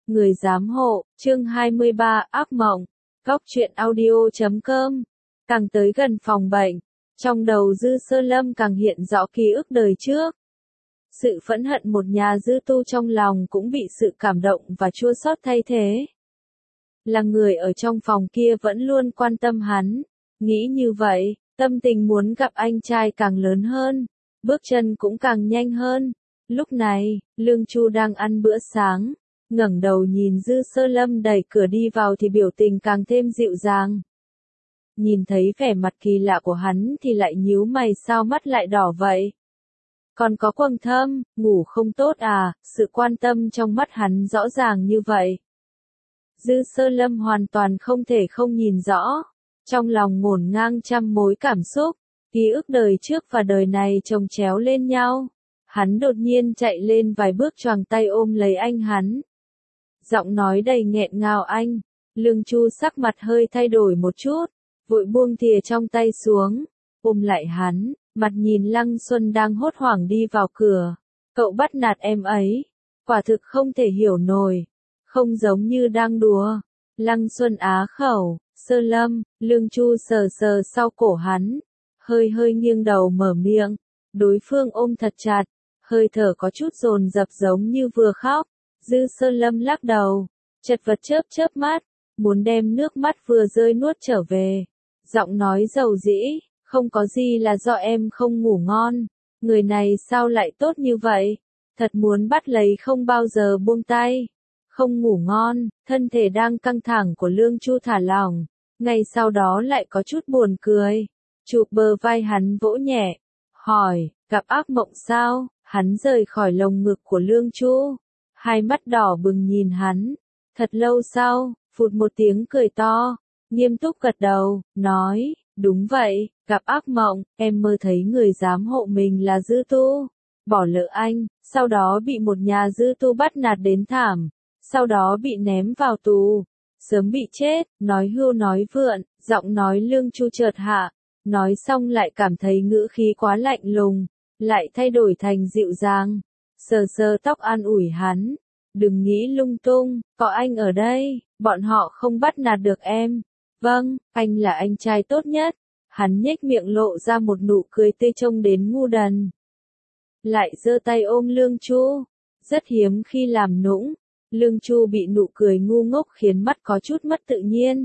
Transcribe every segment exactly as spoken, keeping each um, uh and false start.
Người giám hộ, chương hai mươi ba, ác mộng. Góc truyện audio chấm com. Càng tới gần phòng bệnh, trong đầu Dư Sơ Lâm càng hiện rõ ký ức đời trước. Sự phẫn hận một nhà dư tu trong lòng cũng bị sự cảm động và chua xót thay thế. Là người ở trong phòng kia vẫn luôn quan tâm hắn. Nghĩ như vậy, tâm tình muốn gặp anh trai càng lớn hơn, bước chân cũng càng nhanh hơn. Lúc này, Lương Chu đang ăn bữa sáng, ngẩng đầu nhìn Dư Sơ Lâm đẩy cửa đi vào thì biểu tình càng thêm dịu dàng. Nhìn thấy vẻ mặt kỳ lạ của hắn thì lại nhíu mày, sao mắt lại đỏ vậy? Còn có Quầng Thâm, ngủ không tốt à? Sự quan tâm trong mắt hắn rõ ràng như vậy. Dư Sơ Lâm hoàn toàn không thể không nhìn rõ. Trong lòng ngổn ngang trăm mối cảm xúc, ký ức đời trước và đời này chồng chéo lên nhau. Hắn đột nhiên chạy lên vài bước choàng tay ôm lấy anh hắn. Giọng nói đầy nghẹn ngào anh. Lương Chu sắc mặt hơi thay đổi một chút, vội buông thìa trong tay xuống, ôm lại hắn, mặt nhìn Lăng Xuân đang hốt hoảng đi vào cửa. Cậu bắt nạt em ấy, quả thực không thể hiểu nổi, không giống như đang đùa. Lăng Xuân á khẩu, Sơ Lâm, Lương Chu sờ sờ sau cổ hắn, hơi hơi nghiêng đầu mở miệng, đối phương ôm thật chặt, hơi thở có chút dồn dập giống như vừa khóc. Dư Sơ Lâm lắc đầu, chật vật chớp chớp mắt, muốn đem nước mắt vừa rơi nuốt trở về. Giọng nói dầu dĩ, không có gì là do em không ngủ ngon, người này sao lại tốt như vậy, thật muốn bắt lấy không bao giờ buông tay. Không ngủ ngon, thân thể đang căng thẳng của Lương Chu thả lỏng, ngay sau đó lại có chút buồn cười, chụp bờ vai hắn vỗ nhẹ, hỏi, gặp ác mộng sao? Hắn rời khỏi lồng ngực của Lương Chu, hai mắt đỏ bừng nhìn hắn, thật lâu sau, phụt một tiếng cười to, nghiêm túc gật đầu, nói, đúng vậy, gặp ác mộng, em mơ thấy người giám hộ mình là dư tu, bỏ lỡ anh, sau đó bị một nhà dư tu bắt nạt đến thảm, sau đó bị ném vào tù, sớm bị chết, nói hưu nói vượn, giọng nói Lương Chu chợt hạ, nói xong lại cảm thấy ngữ khí quá lạnh lùng, lại thay đổi thành dịu dàng, sờ sờ tóc an ủi hắn, đừng nghĩ lung tung, có anh ở đây, bọn họ không bắt nạt được em. Vâng, anh là anh trai tốt nhất. Hắn nhếch miệng lộ ra một nụ cười tươi trông đến ngu đần. Lại giơ tay ôm Lương Chu, rất hiếm khi làm nũng. Lương Chu bị nụ cười ngu ngốc khiến mắt có chút mất tự nhiên.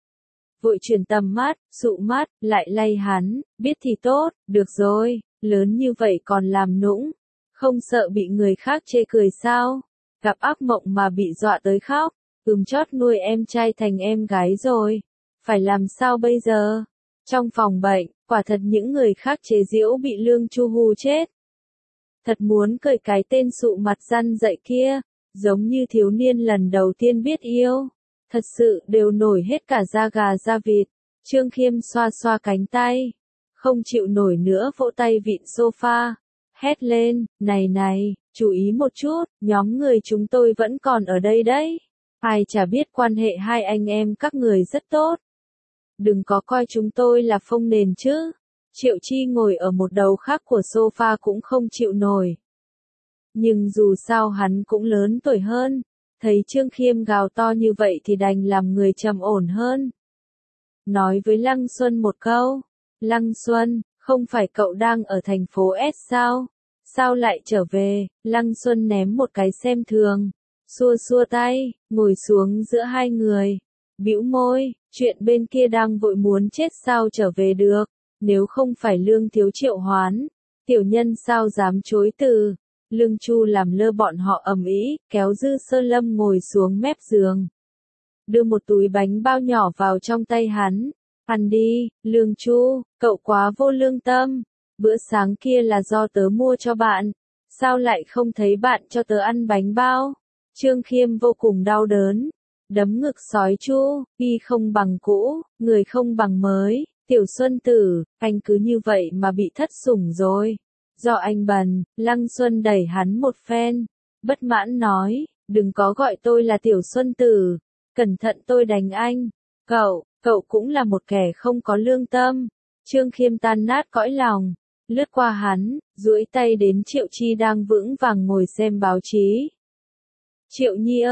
Vội chuyển tầm mắt, dụ mắt, lại lay hắn, biết thì tốt, được rồi, lớn như vậy còn làm nũng, không sợ bị người khác chê cười sao? Gặp ác mộng mà bị dọa tới khóc, ừm chót nuôi em trai thành em gái rồi, phải làm sao bây giờ? Trong phòng bệnh, quả thật những người khác chế giễu bị Lương Chu hù chết. Thật muốn cởi cái tên sụ mặt răn dậy kia, giống như thiếu niên lần đầu tiên biết yêu, thật sự đều nổi hết cả da gà da vịt. Trương Khiêm xoa xoa cánh tay, không chịu nổi nữa vỗ tay vịn sofa, hét lên, này này, chú ý một chút, nhóm người chúng tôi vẫn còn ở đây đấy. Ai chả biết quan hệ hai anh em các người rất tốt. Đừng có coi chúng tôi là phông nền chứ. Triệu Chi ngồi ở một đầu khác của sofa cũng không chịu nổi. Nhưng dù sao hắn cũng lớn tuổi hơn, thấy Trương Khiêm gào to như vậy thì đành làm người trầm ổn hơn. Nói với Lăng Xuân một câu, Lăng Xuân, không phải cậu đang ở thành phố S sao? Sao lại trở về? Lăng Xuân ném một cái xem thường, xua xua tay, ngồi xuống giữa hai người, bĩu môi, chuyện bên kia đang vội muốn chết sao trở về được, nếu không phải Lương thiếu triệu hoán, tiểu nhân sao dám chối từ. Lương Chu làm lơ bọn họ ầm ĩ, kéo Dư Sơ Lâm ngồi xuống mép giường, đưa một túi bánh bao nhỏ vào trong tay hắn, ăn đi, Lương Chu, cậu quá vô lương tâm, bữa sáng kia là do tớ mua cho bạn, sao lại không thấy bạn cho tớ ăn bánh bao? Trương Khiêm vô cùng đau đớn, đấm ngực sói chu, y không bằng cũ, người không bằng mới, tiểu Xuân tử, anh cứ như vậy mà bị thất sủng rồi. Do anh bần, Lăng Xuân đẩy hắn một phen, bất mãn nói, đừng có gọi tôi là tiểu Xuân tử, cẩn thận tôi đánh anh. Cậu, cậu cũng là một kẻ không có lương tâm. Trương Khiêm tan nát cõi lòng, lướt qua hắn, duỗi tay đến Triệu Chi đang vững vàng ngồi xem báo chí. Triệu Nhi ơi,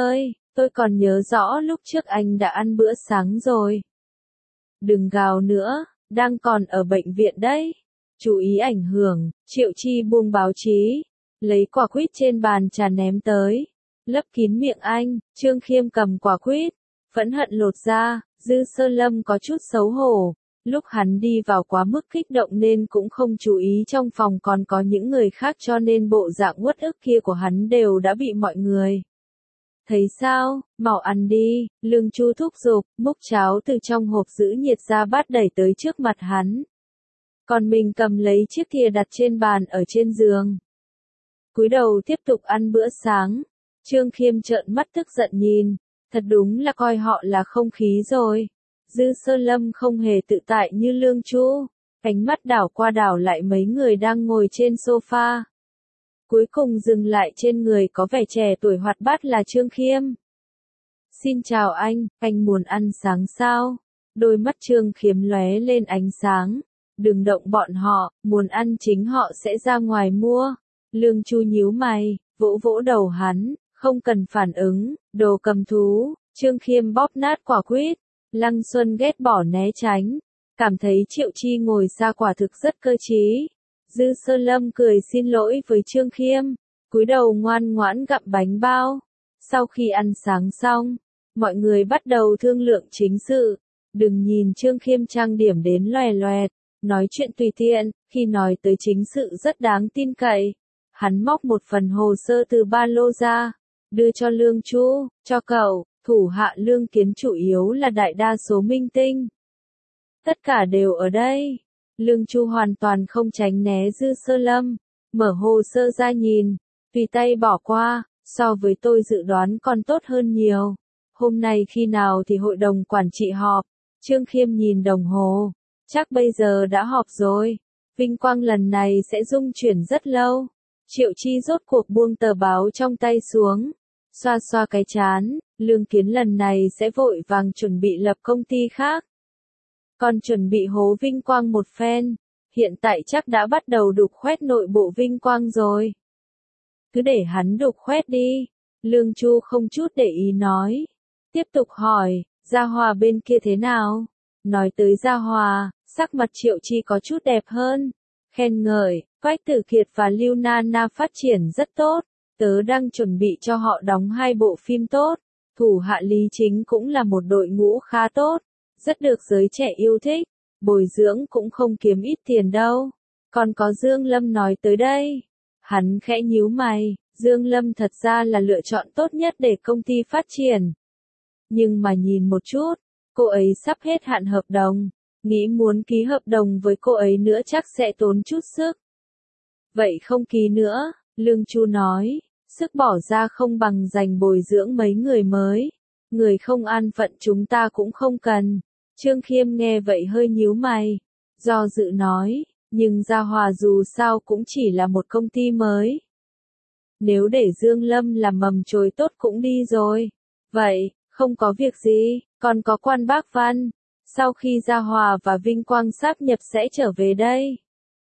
Tôi còn nhớ rõ lúc trước anh đã ăn bữa sáng rồi. Đừng gào nữa, đang còn ở bệnh viện đấy. Chú ý ảnh hưởng, Triệu Chi buông báo chí, lấy quả quýt trên bàn trà ném tới, lấp kín miệng anh. Trương Khiêm cầm quả quýt, phẫn hận lột ra. Dư Sơ Lâm có chút xấu hổ. Lúc hắn đi vào quá mức kích động nên cũng không chú ý trong phòng còn có những người khác, cho nên bộ dạng uất ức kia của hắn đều đã bị mọi người thấy sao. Mau ăn đi, Lương Chu thúc giục, múc cháo từ trong hộp giữ nhiệt ra bát đẩy tới trước mặt hắn. Còn mình cầm lấy chiếc thìa đặt trên bàn ở trên giường. Cúi đầu tiếp tục ăn bữa sáng. Trương Khiêm trợn mắt tức giận nhìn, thật đúng là coi họ là không khí rồi. Dư Sơ Lâm không hề tự tại như Lương Chu, ánh mắt đảo qua đảo lại mấy người đang ngồi trên sofa. Cuối cùng dừng lại trên người có vẻ trẻ tuổi hoạt bát là Trương Khiêm. Xin chào anh, anh muốn ăn sáng sao? Đôi mắt Trương Khiêm lóe lên ánh sáng. Đừng động bọn họ, muốn ăn chính họ sẽ ra ngoài mua. Lương Chu nhíu mày, vỗ vỗ đầu hắn, không cần phản ứng, đồ cầm thú. Trương Khiêm bóp nát quả quýt. Lăng Xuân ghét bỏ né tránh, cảm thấy Triệu Chi ngồi xa quả thực rất cơ trí. Dư Sơ Lâm cười xin lỗi với Trương Khiêm, cúi đầu ngoan ngoãn gặm bánh bao. Sau khi ăn sáng xong, mọi người bắt đầu thương lượng chính sự. Đừng nhìn Trương Khiêm trang điểm đến loè loẹt, nói chuyện tùy tiện, khi nói tới chính sự rất đáng tin cậy. Hắn móc một phần hồ sơ từ ba lô ra, đưa cho Lương Chu, cho cậu. Thủ hạ Lương Kiến chủ yếu là đại đa số minh tinh. Tất cả đều ở đây. Lương Chu hoàn toàn không tránh né Dư Sơ Lâm, mở hồ sơ ra nhìn, tùy tay bỏ qua, so với tôi dự đoán còn tốt hơn nhiều. Hôm nay khi nào thì hội đồng quản trị họp? Trương Khiêm nhìn đồng hồ, chắc bây giờ đã họp rồi. Vinh quang lần này sẽ rung chuyển rất lâu. Triệu Chi rốt cuộc buông tờ báo trong tay xuống, xoa xoa cái trán. Lương Kiến lần này sẽ vội vàng chuẩn bị lập công ty khác. Còn chuẩn bị hố Vinh Quang một phen, hiện tại chắc đã bắt đầu đục khoét nội bộ Vinh Quang rồi. Cứ để hắn đục khoét đi. Lương Chu không chút để ý nói. Tiếp tục hỏi, Gia Hòa bên kia thế nào? Nói tới Gia Hòa, sắc mặt Triệu Chi có chút đẹp hơn. Khen ngợi, Quách Tử Kiệt và Lưu Na Na phát triển rất tốt. Tớ đang chuẩn bị cho họ đóng hai bộ phim tốt. Thủ hạ Lý Chính cũng là một đội ngũ khá tốt, rất được giới trẻ yêu thích, bồi dưỡng cũng không kiếm ít tiền đâu. Còn có Dương Lâm nói tới đây. Hắn khẽ nhíu mày, Dương Lâm thật ra là lựa chọn tốt nhất để công ty phát triển. Nhưng mà nhìn một chút, cô ấy sắp hết hạn hợp đồng, nghĩ muốn ký hợp đồng với cô ấy nữa chắc sẽ tốn chút sức. Vậy không ký nữa, Lương Chu nói. Sức bỏ ra không bằng dành bồi dưỡng mấy người mới. Người không an phận chúng ta cũng không cần. Trương Khiêm nghe vậy hơi nhíu mày. Do dự nói, nhưng Gia Hòa dù sao cũng chỉ là một công ty mới. Nếu để Dương Lâm làm mầm chồi tốt cũng đi rồi. Vậy, không có việc gì, còn có Quan Bác Văn. Sau khi Gia Hòa và Vinh Quang sáp nhập sẽ trở về đây.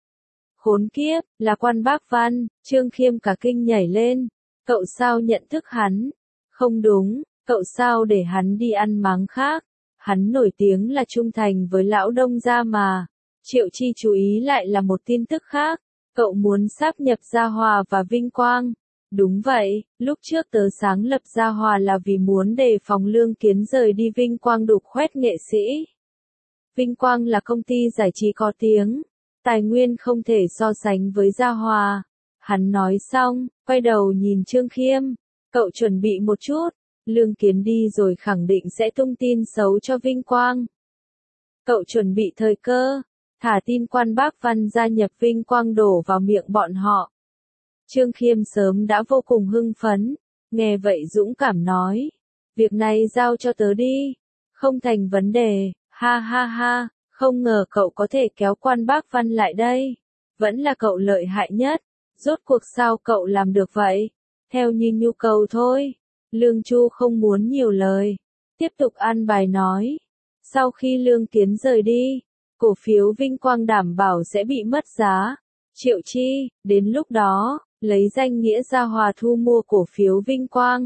Khốn kiếp, là Quan Bác Văn. Trương Khiêm cả kinh nhảy lên. Cậu sao nhận thức hắn? Không đúng, cậu sao để hắn đi ăn máng khác? Hắn nổi tiếng là trung thành với lão Đông gia mà. Triệu Chi chú ý lại là một tin tức khác. Cậu muốn sáp nhập Gia Hòa và Vinh Quang. Đúng vậy, lúc trước tớ sáng lập Gia Hòa là vì muốn đề phòng Lương Kiến rời đi Vinh Quang đục khoét nghệ sĩ. Vinh Quang là công ty giải trí có tiếng, tài nguyên không thể so sánh với Gia Hòa. Hắn nói xong, quay đầu nhìn Trương Khiêm, cậu chuẩn bị một chút, Lương Kiến đi rồi khẳng định sẽ tung tin xấu cho Vinh Quang. Cậu chuẩn bị thời cơ, thả tin Quan Bác Văn gia nhập Vinh Quang đổ vào miệng bọn họ. Trương Khiêm sớm đã vô cùng hưng phấn, nghe vậy dũng cảm nói, việc này giao cho tớ đi, không thành vấn đề, ha ha ha, không ngờ cậu có thể kéo Quan Bác Văn lại đây, vẫn là cậu lợi hại nhất, rốt cuộc sao cậu làm được vậy, theo như nhu cầu thôi. Lương Chu không muốn nhiều lời, tiếp tục an bài nói, sau khi Lương Kiến rời đi, cổ phiếu Vinh Quang đảm bảo sẽ bị mất giá. Triệu Chi, đến lúc đó, lấy danh nghĩa Gia Hòa thu mua cổ phiếu Vinh Quang,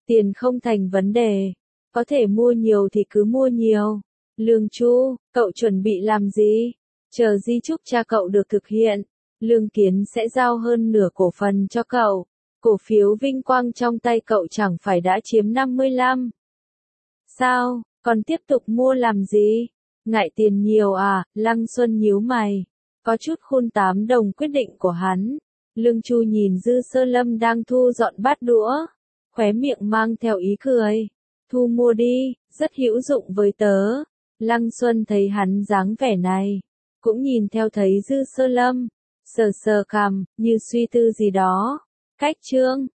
Tiền không thành vấn đề. Có thể mua nhiều thì cứ mua nhiều. Lương Chu, cậu chuẩn bị làm gì? Chờ di chúc cha cậu được thực hiện, Lương Kiến sẽ giao hơn nửa cổ phần cho cậu. Cổ phiếu Vinh Quang trong tay cậu chẳng phải đã chiếm năm mươi lăm. Sao, còn tiếp tục mua làm gì? Ngại tiền nhiều à? Lăng Xuân nhíu mày. Có chút khôn tám đồng quyết định của hắn. Lương Chu nhìn Dư Sơ Lâm đang thu dọn bát đũa. Khóe miệng mang theo ý cười. Thu mua đi, rất hữu dụng với tớ. Lăng Xuân thấy hắn dáng vẻ này. Cũng nhìn theo thấy Dư Sơ Lâm. Sờ sờ cằm, như suy tư gì đó. Cách chương.